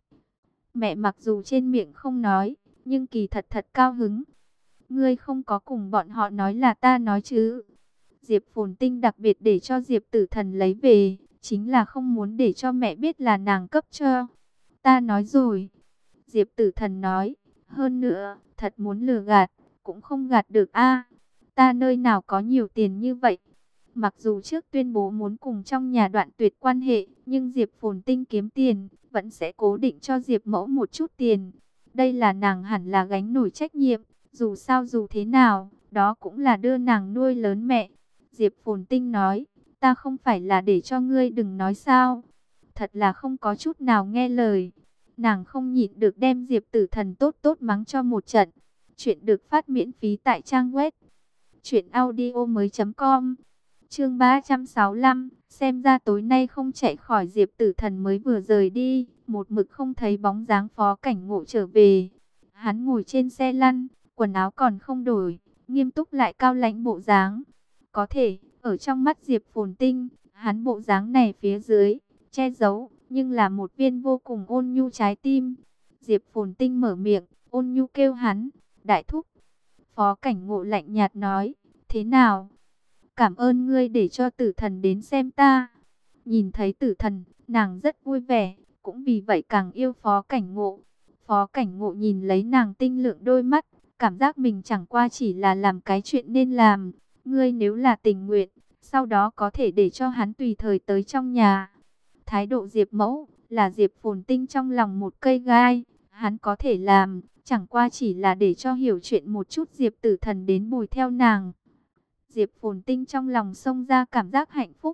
Mẹ mặc dù trên miệng không nói, nhưng kỳ thật thật cao hứng. Ngươi không có cùng bọn họ nói là ta nói chứ? Diệp Phồn Tinh đặc biệt để cho Diệp Tử Thần lấy về, chính là không muốn để cho mẹ biết là nàng cấp cho. Ta nói rồi. Diệp Tử Thần nói, hơn nữa, thật muốn lừa gạt, cũng không gạt được a. Ta nơi nào có nhiều tiền như vậy. Mặc dù trước tuyên bố muốn cùng trong nhà đoạn tuyệt quan hệ, nhưng Diệp Phồn Tinh kiếm tiền, vẫn sẽ cố định cho Diệp Mẫu một chút tiền. Đây là nàng hẳn là gánh nổi trách nhiệm, dù sao dù thế nào, đó cũng là đưa nàng nuôi lớn mẹ. Diệp Phồn Tinh nói, ta không phải là để cho ngươi đừng nói sao. Thật là không có chút nào nghe lời. Nàng không nhịn được đem Diệp Tử Thần tốt tốt mắng cho một trận. Chuyện được phát miễn phí tại trang web truyệnaudiomoi.com. Chương 365, xem ra tối nay không chạy khỏi Diệp Tử Thần mới vừa rời đi, một mực không thấy bóng dáng Phó Cảnh Ngộ trở về. Hắn ngồi trên xe lăn, quần áo còn không đổi, nghiêm túc lại cao lãnh bộ dáng. Có thể, ở trong mắt Diệp Phồn Tinh, hắn bộ dáng này phía dưới, che giấu, nhưng là một viên vô cùng ôn nhu trái tim. Diệp Phồn Tinh mở miệng, ôn nhu kêu hắn, đại thúc. Phó Cảnh Ngộ lạnh nhạt nói, thế nào? Cảm ơn ngươi để cho Tử Thần đến xem ta. Nhìn thấy Tử Thần, nàng rất vui vẻ, cũng vì vậy càng yêu Phó Cảnh Ngộ. Phó Cảnh Ngộ nhìn lấy nàng tinh lượng đôi mắt, cảm giác mình chẳng qua chỉ là làm cái chuyện nên làm. Ngươi nếu là tình nguyện, sau đó có thể để cho hắn tùy thời tới trong nhà. Thái độ Diệp Mẫu là Diệp Phồn Tinh trong lòng một cây gai, hắn có thể làm, chẳng qua chỉ là để cho hiểu chuyện một chút Diệp Tử Thần đến bồi theo nàng. Diệp Phồn Tinh trong lòng xông ra cảm giác hạnh phúc,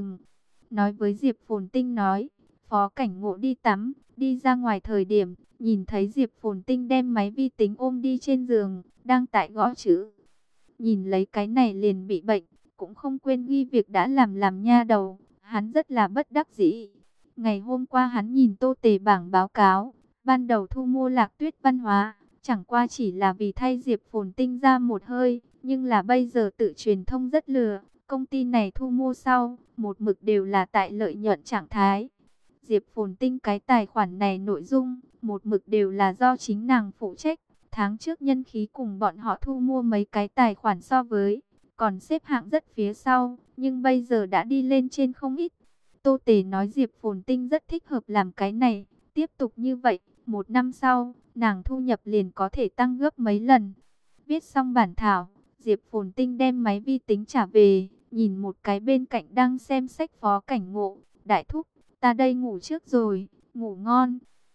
nói với Diệp Phồn Tinh nói, Phó Cảnh Ngộ đi tắm, đi ra ngoài thời điểm, nhìn thấy Diệp Phồn Tinh đem máy vi tính ôm đi trên giường, đang tại gõ chữ. Nhìn lấy cái này liền bị bệnh, cũng không quên ghi việc đã làm nha đầu, hắn rất là bất đắc dĩ. Ngày hôm qua hắn nhìn Tô Tề bảng báo cáo, ban đầu thu mua Lạc Tuyết Văn Hóa, chẳng qua chỉ là vì thay Diệp Phồn Tinh ra một hơi, nhưng là bây giờ tự truyền thông rất lừa, công ty này thu mua sau, một mực đều là tại lợi nhuận trạng thái. Diệp Phồn Tinh cái tài khoản này nội dung, một mực đều là do chính nàng phụ trách. Tháng trước nhân khí cùng bọn họ thu mua mấy cái tài khoản so với, còn xếp hạng rất phía sau, nhưng bây giờ đã đi lên trên không ít. Tô Tề nói Diệp Phồn Tinh rất thích hợp làm cái này, tiếp tục như vậy, một năm sau, nàng thu nhập liền có thể tăng gấp mấy lần. Viết xong bản thảo, Diệp Phồn Tinh đem máy vi tính trả về, nhìn một cái bên cạnh đang xem sách Phó Cảnh Ngộ, đại thúc, ta đây ngủ trước rồi, ngủ ngon.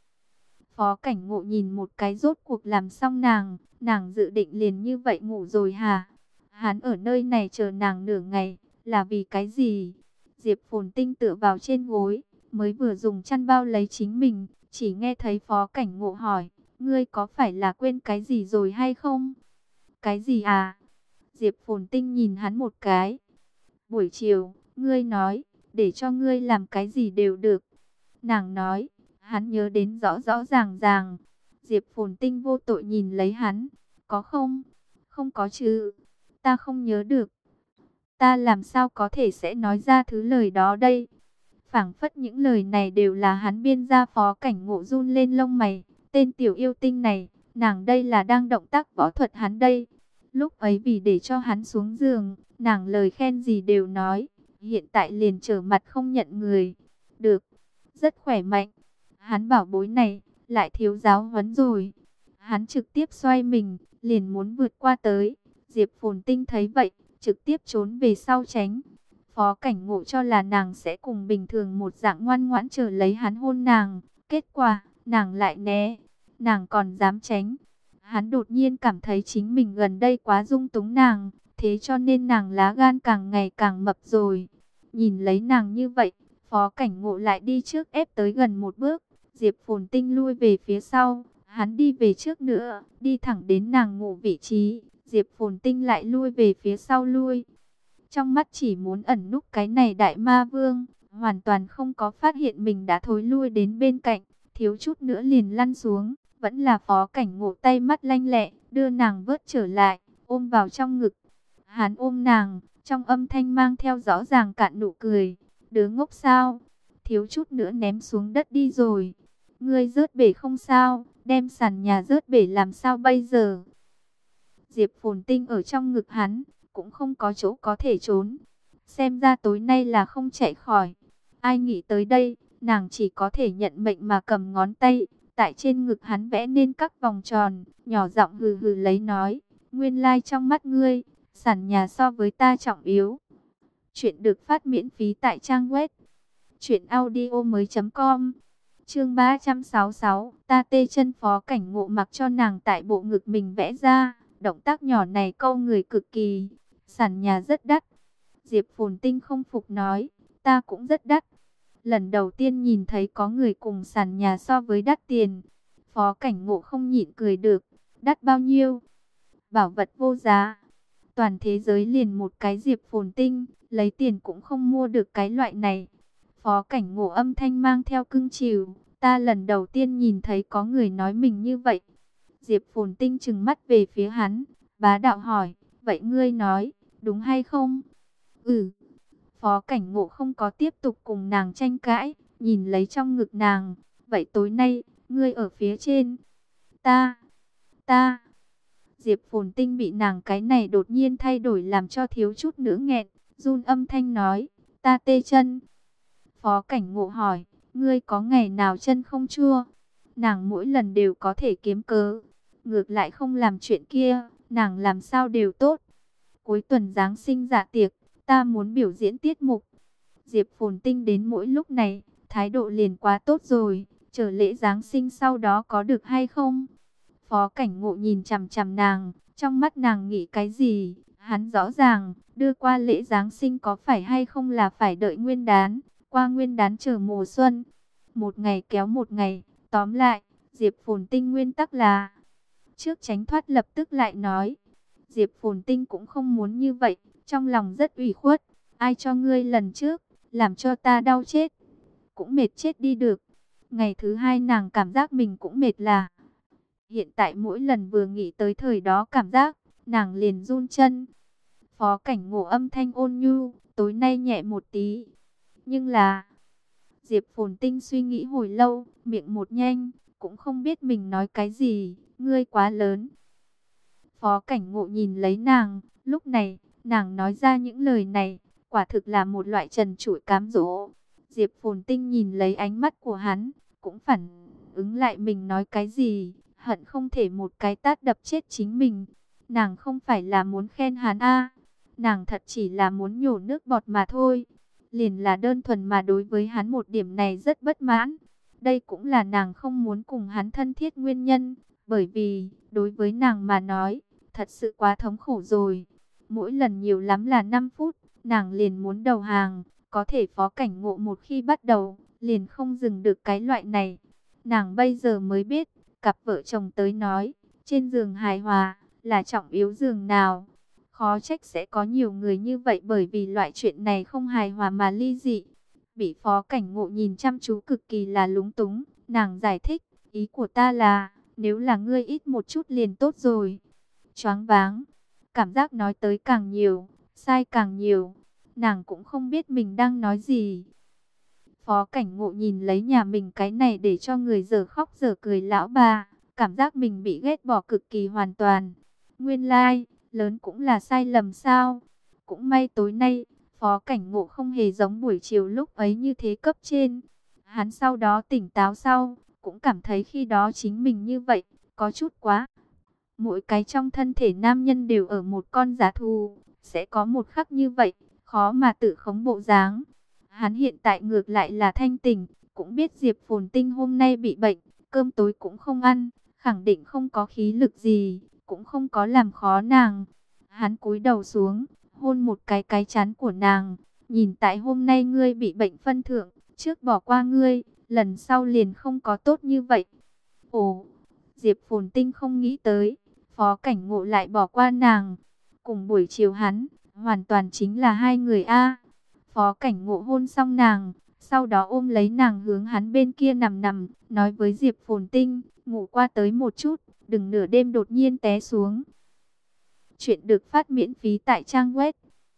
Phó Cảnh Ngộ nhìn một cái rốt cuộc làm xong nàng dự định liền như vậy ngủ rồi hả? Hắn ở nơi này chờ nàng nửa ngày, là vì cái gì? Diệp Phồn Tinh tựa vào trên gối, mới vừa dùng chăn bao lấy chính mình, chỉ nghe thấy Phó Cảnh Ngộ hỏi, ngươi có phải là quên cái gì rồi hay không? Cái gì à? Diệp Phồn Tinh nhìn hắn một cái. Buổi chiều, ngươi nói, để cho ngươi làm cái gì đều được. Nàng nói, hắn nhớ đến rõ rõ ràng ràng. Diệp Phồn Tinh vô tội nhìn lấy hắn. Có không? Không có chứ. Ta không nhớ được. Ta làm sao có thể sẽ nói ra thứ lời đó đây? Phảng phất những lời này đều là hắn biên ra. Phó Cảnh Ngộ run lên lông mày. Tên tiểu yêu tinh này, nàng đây là đang động tác võ thuật hắn đây. Lúc ấy vì để cho hắn xuống giường, nàng lời khen gì đều nói. Hiện tại liền trở mặt không nhận người. Được, rất khỏe mạnh. Hắn bảo bối này, lại thiếu giáo huấn rồi. Hắn trực tiếp xoay mình, liền muốn vượt qua tới. Diệp Phồn Tinh thấy vậy, trực tiếp trốn về sau tránh. Phó Cảnh Ngộ cho là nàng sẽ cùng bình thường một dạng ngoan ngoãn chờ lấy hắn hôn nàng. Kết quả, nàng lại né. Nàng còn dám tránh. Hắn đột nhiên cảm thấy chính mình gần đây quá dung túng nàng. Thế cho nên nàng lá gan càng ngày càng mập rồi. Nhìn lấy nàng như vậy, Phó Cảnh Ngộ lại đi trước ép tới gần một bước. Diệp Phồn Tinh lui về phía sau, hắn đi về trước nữa, đi thẳng đến nàng ngủ vị trí. Diệp Phồn Tinh lại lui về phía sau lui. Trong mắt chỉ muốn ẩn núp cái này đại ma vương, hoàn toàn không có phát hiện mình đã thối lui đến bên cạnh, thiếu chút nữa liền lăn xuống. Vẫn là Phó Cảnh Ngộ tay mắt lanh lẹ, đưa nàng vớt trở lại, ôm vào trong ngực. Hắn ôm nàng, trong âm thanh mang theo rõ ràng cạn nụ cười. Đứa ngốc sao? Thiếu chút nữa ném xuống đất đi rồi. Ngươi rớt bể không sao, đem sàn nhà rớt bể làm sao bây giờ? Diệp Phồn Tinh ở trong ngực hắn, cũng không có chỗ có thể trốn. Xem ra tối nay là không chạy khỏi. Ai nghĩ tới đây, nàng chỉ có thể nhận mệnh mà cầm ngón tay, tại trên ngực hắn vẽ nên các vòng tròn, nhỏ giọng hừ hừ lấy nói, nguyên lai trong mắt ngươi, sàn nhà so với ta trọng yếu. Chuyện được phát miễn phí tại trang web truyệnaudiomoi.com. Chương 366, ta tê chân. Phó Cảnh Ngộ mặc cho nàng tại bộ ngực mình vẽ ra, động tác nhỏ này câu người cực kỳ. Sàn nhà rất đắt. Diệp Phồn Tinh không phục nói, ta cũng rất đắt. Lần đầu tiên nhìn thấy có người cùng sàn nhà so với đắt tiền. Phó Cảnh Ngộ không nhịn cười được. Đắt bao nhiêu? Bảo vật vô giá. toàn thế giới liền một cái Diệp Phồn Tinh, lấy tiền cũng không mua được cái loại này. Phó Cảnh Ngộ âm thanh mang theo cưng chiều, ta lần đầu tiên nhìn thấy có người nói mình như vậy. Diệp Phồn Tinh trừng mắt về phía hắn, bá đạo hỏi, vậy ngươi nói, đúng hay không? Ừ. Phó Cảnh Ngộ không có tiếp tục cùng nàng tranh cãi, nhìn lấy trong ngực nàng, vậy tối nay, ngươi ở phía trên. Ta. Diệp Phồn Tinh bị nàng cái này đột nhiên thay đổi làm cho thiếu chút nữa nghẹn, run âm thanh nói, ta tê chân. Phó Cảnh Ngộ hỏi, ngươi có ngày nào chân không chua? Nàng mỗi lần đều có thể kiếm cớ, ngược lại không làm chuyện kia, nàng làm sao đều tốt. Cuối tuần Giáng sinh dạ tiệc, ta muốn biểu diễn tiết mục. Diệp Phồn Tinh đến mỗi lúc này, thái độ liền quá tốt rồi, chờ lễ Giáng sinh sau đó có được hay không? Phó Cảnh Ngộ nhìn chằm chằm nàng, trong mắt nàng nghĩ cái gì? Hắn rõ ràng, đưa qua lễ Giáng sinh có phải hay không là phải đợi Nguyên đán, qua Nguyên đán chờ mùa xuân. Một ngày kéo một ngày, tóm lại, Diệp Phồn Tinh nguyên tắc là trước tránh thoát lập tức lại nói. Diệp Phồn Tinh cũng không muốn như vậy, trong lòng rất ủy khuất. Ai cho ngươi lần trước, làm cho ta đau chết, cũng mệt chết đi được. Ngày thứ hai nàng cảm giác mình cũng mệt là. Hiện tại mỗi lần vừa nghĩ tới thời đó cảm giác, nàng liền run chân. Phó Cảnh Ngộ âm thanh ôn nhu, tối nay nhẹ một tí. Nhưng là, Diệp Phồn Tinh suy nghĩ hồi lâu, miệng một nhanh, cũng không biết mình nói cái gì, ngươi quá lớn. Phó Cảnh Ngộ nhìn lấy nàng, lúc này, nàng nói ra những lời này, quả thực là một loại trần trụi cám dỗ. Diệp Phồn Tinh nhìn lấy ánh mắt của hắn, cũng phản ứng lại mình nói cái gì, hận không thể một cái tát đập chết chính mình. Nàng không phải là muốn khen hắn a, nàng thật chỉ là muốn nhổ nước bọt mà thôi. Liền là đơn thuần mà đối với hắn một điểm này rất bất mãn. Đây cũng là nàng không muốn cùng hắn thân thiết nguyên nhân, bởi vì, đối với nàng mà nói, thật sự quá thống khổ rồi. Mỗi lần nhiều lắm là 5 phút, nàng liền muốn đầu hàng, có thể Phó Cảnh Ngộ một khi bắt đầu, liền không dừng được cái loại này. Nàng bây giờ mới biết, cặp vợ chồng tới nói, trên giường hài hòa, là trọng yếu giường nào. Khó trách sẽ có nhiều người như vậy bởi vì loại chuyện này không hài hòa mà ly dị. Bị Phó Cảnh Ngộ nhìn chăm chú cực kỳ là lúng túng, nàng giải thích, ý của ta là, nếu là ngươi ít một chút liền tốt rồi. Choáng váng, cảm giác nói tới càng nhiều, sai càng nhiều, nàng cũng không biết mình đang nói gì. Phó Cảnh Ngộ nhìn lấy nhà mình cái này để cho người dở khóc dở cười lão bà, cảm giác mình bị ghét bỏ cực kỳ hoàn toàn. Nguyên lai, lớn cũng là sai lầm sao? Cũng may tối nay, Phó Cảnh Ngộ không hề giống buổi chiều lúc ấy như thế cấp trên. Hắn sau đó tỉnh táo sau, cũng cảm thấy khi đó chính mình như vậy, có chút quá. Mỗi cái trong thân thể nam nhân đều ở một con giá thú, sẽ có một khắc như vậy, khó mà tự khống bộ dáng. Hắn hiện tại ngược lại là thanh tỉnh, cũng biết Diệp Phồn Tinh hôm nay bị bệnh, cơm tối cũng không ăn, khẳng định không có khí lực gì, cũng không có làm khó nàng. Hắn cúi đầu xuống, hôn một cái trán của nàng, nhìn tại hôm nay ngươi bị bệnh phân thượng, trước bỏ qua ngươi, lần sau liền không có tốt như vậy. Ồ, Diệp Phồn Tinh không nghĩ tới, Phó Cảnh Ngộ lại bỏ qua nàng. Cùng buổi chiều hắn, hoàn toàn chính là hai người a. Phó Cảnh Ngộ hôn xong nàng, sau đó ôm lấy nàng hướng hắn bên kia nằm nằm, nói với Diệp Phồn Tinh, ngủ qua tới một chút, đừng nửa đêm đột nhiên té xuống. Chuyện được phát miễn phí tại trang web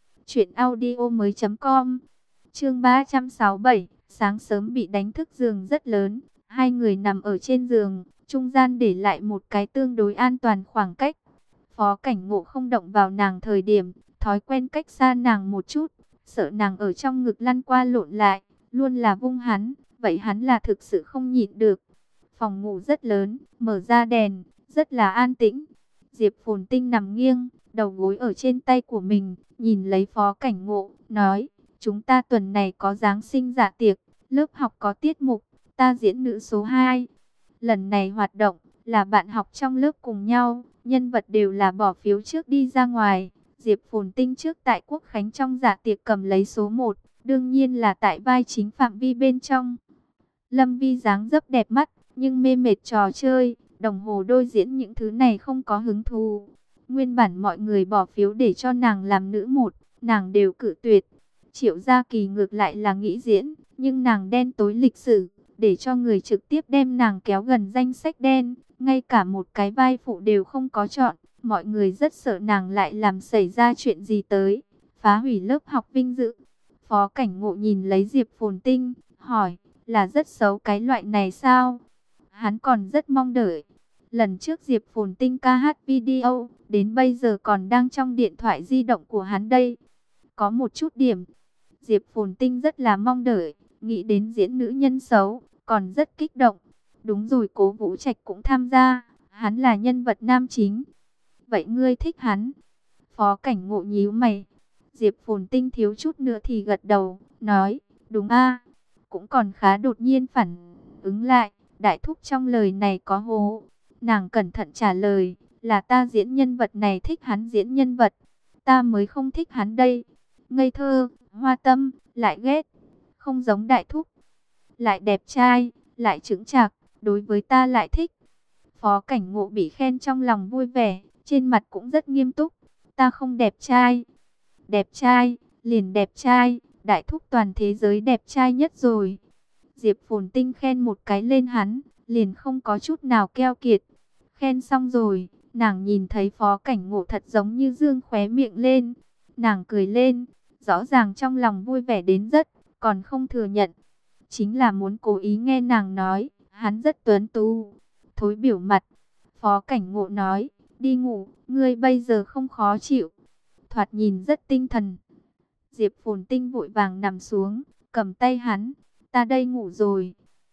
truyệnaudiomoi.com. Chương 367, sáng sớm bị đánh thức giường rất lớn, hai người nằm ở trên giường, trung gian để lại một cái tương đối an toàn khoảng cách. Phó Cảnh Ngộ không động vào nàng thời điểm, thói quen cách xa nàng một chút, sợ nàng ở trong ngực lăn qua lộn lại, luôn là vung hắn, vậy hắn là thực sự không nhịn được. Phòng ngủ rất lớn, mở ra đèn, rất là an tĩnh. Diệp Phồn Tinh nằm nghiêng, đầu gối ở trên tay của mình, nhìn lấy Phó Cảnh Ngộ, nói, chúng ta tuần này có Giáng sinh dạ tiệc, lớp học có tiết mục, ta diễn nữ số 2. Lần này hoạt động, là bạn học trong lớp cùng nhau, nhân vật đều là bỏ phiếu trước đi ra ngoài. Diệp Phồn Tinh trước tại Quốc Khánh trong dạ tiệc cầm lấy số 1, đương nhiên là tại vai chính Phạm Vi bên trong. Lâm Vi dáng dấp đẹp mắt, nhưng mê mệt trò chơi, đồng hồ đôi diễn những thứ này không có hứng thú. Nguyên bản mọi người bỏ phiếu để cho nàng làm nữ một, nàng đều cự tuyệt. Triệu Gia Kỳ ngược lại là nghĩ diễn, nhưng nàng đen tối lịch sử, để cho người trực tiếp đem nàng kéo gần danh sách đen, ngay cả một cái vai phụ đều không có chọn. Mọi người rất sợ nàng lại làm xảy ra chuyện gì tới, phá hủy lớp học vinh dự. Phó Cảnh Ngộ nhìn lấy Diệp Phồn Tinh, hỏi, là rất xấu cái loại này sao? Hắn còn rất mong đợi. Lần trước Diệp Phồn Tinh ca hát video, đến bây giờ còn đang trong điện thoại di động của hắn đây. Có một chút điểm, Diệp Phồn Tinh rất là mong đợi, nghĩ đến diễn nữ nhân xấu, còn rất kích động. Đúng rồi, Cố Vũ Trạch cũng tham gia, hắn là nhân vật nam chính. Vậy ngươi thích hắn? Phó Cảnh Ngộ nhíu mày. Diệp Phồn Tinh thiếu chút nữa thì gật đầu, nói, đúng a, cũng còn khá đột nhiên phản ứng lại, đại thúc trong lời này có hố. Nàng cẩn thận trả lời, là ta diễn nhân vật này thích hắn diễn nhân vật, ta mới không thích hắn đây. Ngây thơ, hoa tâm, lại ghét, không giống đại thúc, lại đẹp trai, lại chững chạc, đối với ta lại thích. Phó Cảnh Ngộ bị khen trong lòng vui vẻ, trên mặt cũng rất nghiêm túc. Ta không đẹp trai. Đẹp trai, liền đẹp trai, đại thúc toàn thế giới đẹp trai nhất rồi. Diệp Phồn Tinh khen một cái lên hắn, liền không có chút nào keo kiệt. Khen xong rồi, nàng nhìn thấy Phó Cảnh Ngộ thật giống như dương khóe miệng lên. Nàng cười lên, rõ ràng trong lòng vui vẻ đến rất, còn không thừa nhận. Chính là muốn cố ý nghe nàng nói, hắn rất tuấn tú. Thối biểu mặt, Phó Cảnh Ngộ nói, đi ngủ, ngươi bây giờ không khó chịu. Thoạt nhìn rất tinh thần. Diệp Phồn Tinh vội vàng nằm xuống, cầm tay hắn, ta đây ngủ rồi.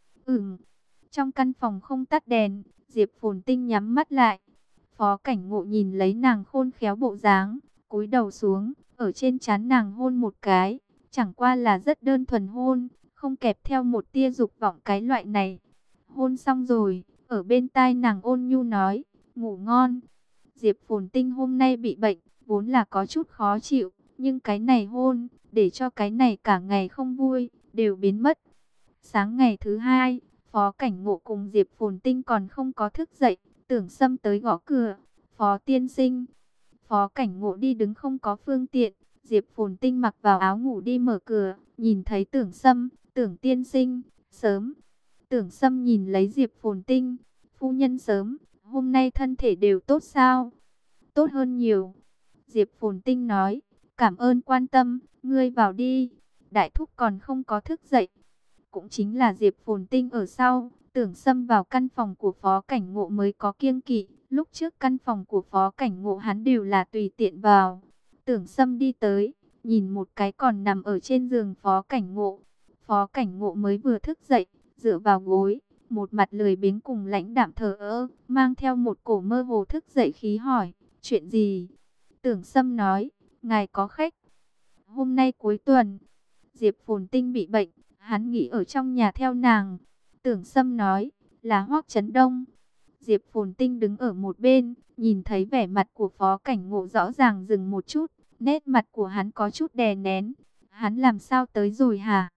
Trong căn phòng không tắt đèn, Diệp Phồn Tinh nhắm mắt lại. Phó Cảnh Ngộ nhìn lấy nàng khôn khéo bộ dáng, cúi đầu xuống, ở trên trán nàng hôn một cái, chẳng qua là rất đơn thuần hôn, không kẹp theo một tia dục vọng cái loại này. Hôn xong rồi, ở bên tai nàng ôn nhu nói, ngủ ngon. Diệp Phồn Tinh hôm nay bị bệnh, vốn là có chút khó chịu, nhưng cái này hôn, để cho cái này cả ngày không vui, đều biến mất. Sáng ngày thứ hai, Phó Cảnh Ngộ cùng Diệp Phồn Tinh còn không có thức dậy, Tưởng Sâm tới gõ cửa. Phó tiên sinh. Phó Cảnh Ngộ đi đứng không có phương tiện, Diệp Phồn Tinh mặc vào áo ngủ đi mở cửa, nhìn thấy Tưởng Sâm, Tưởng tiên sinh, sớm. Tưởng Sâm nhìn lấy Diệp Phồn Tinh, phu nhân sớm, hôm nay thân thể đều tốt sao? Tốt hơn nhiều. Diệp Phồn Tinh nói, cảm ơn quan tâm, ngươi vào đi. Đại thúc còn không có thức dậy. Cũng chính là Diệp Phồn Tinh ở sau, Tưởng Sâm vào căn phòng của Phó Cảnh Ngộ mới có kiêng kỵ. Lúc trước căn phòng của Phó Cảnh Ngộ hắn đều là tùy tiện vào. Tưởng Sâm đi tới, nhìn một cái còn nằm ở trên giường Phó Cảnh Ngộ. Phó Cảnh Ngộ mới vừa thức dậy, dựa vào gối, một mặt lười biếng cùng lãnh đạm thờ ơ, mang theo một cổ mơ hồ thức dậy khí hỏi, chuyện gì? Tưởng Sâm nói, ngài có khách. Hôm nay cuối tuần, Diệp Phồn Tinh bị bệnh, hắn nghỉ ở trong nhà theo nàng. Tưởng Sâm nói, là Hoắc Chấn Đông. Diệp Phồn Tinh đứng ở một bên, nhìn thấy vẻ mặt của Phó Cảnh Ngộ rõ ràng dừng một chút, nét mặt của hắn có chút đè nén. Hắn làm sao tới rồi hả?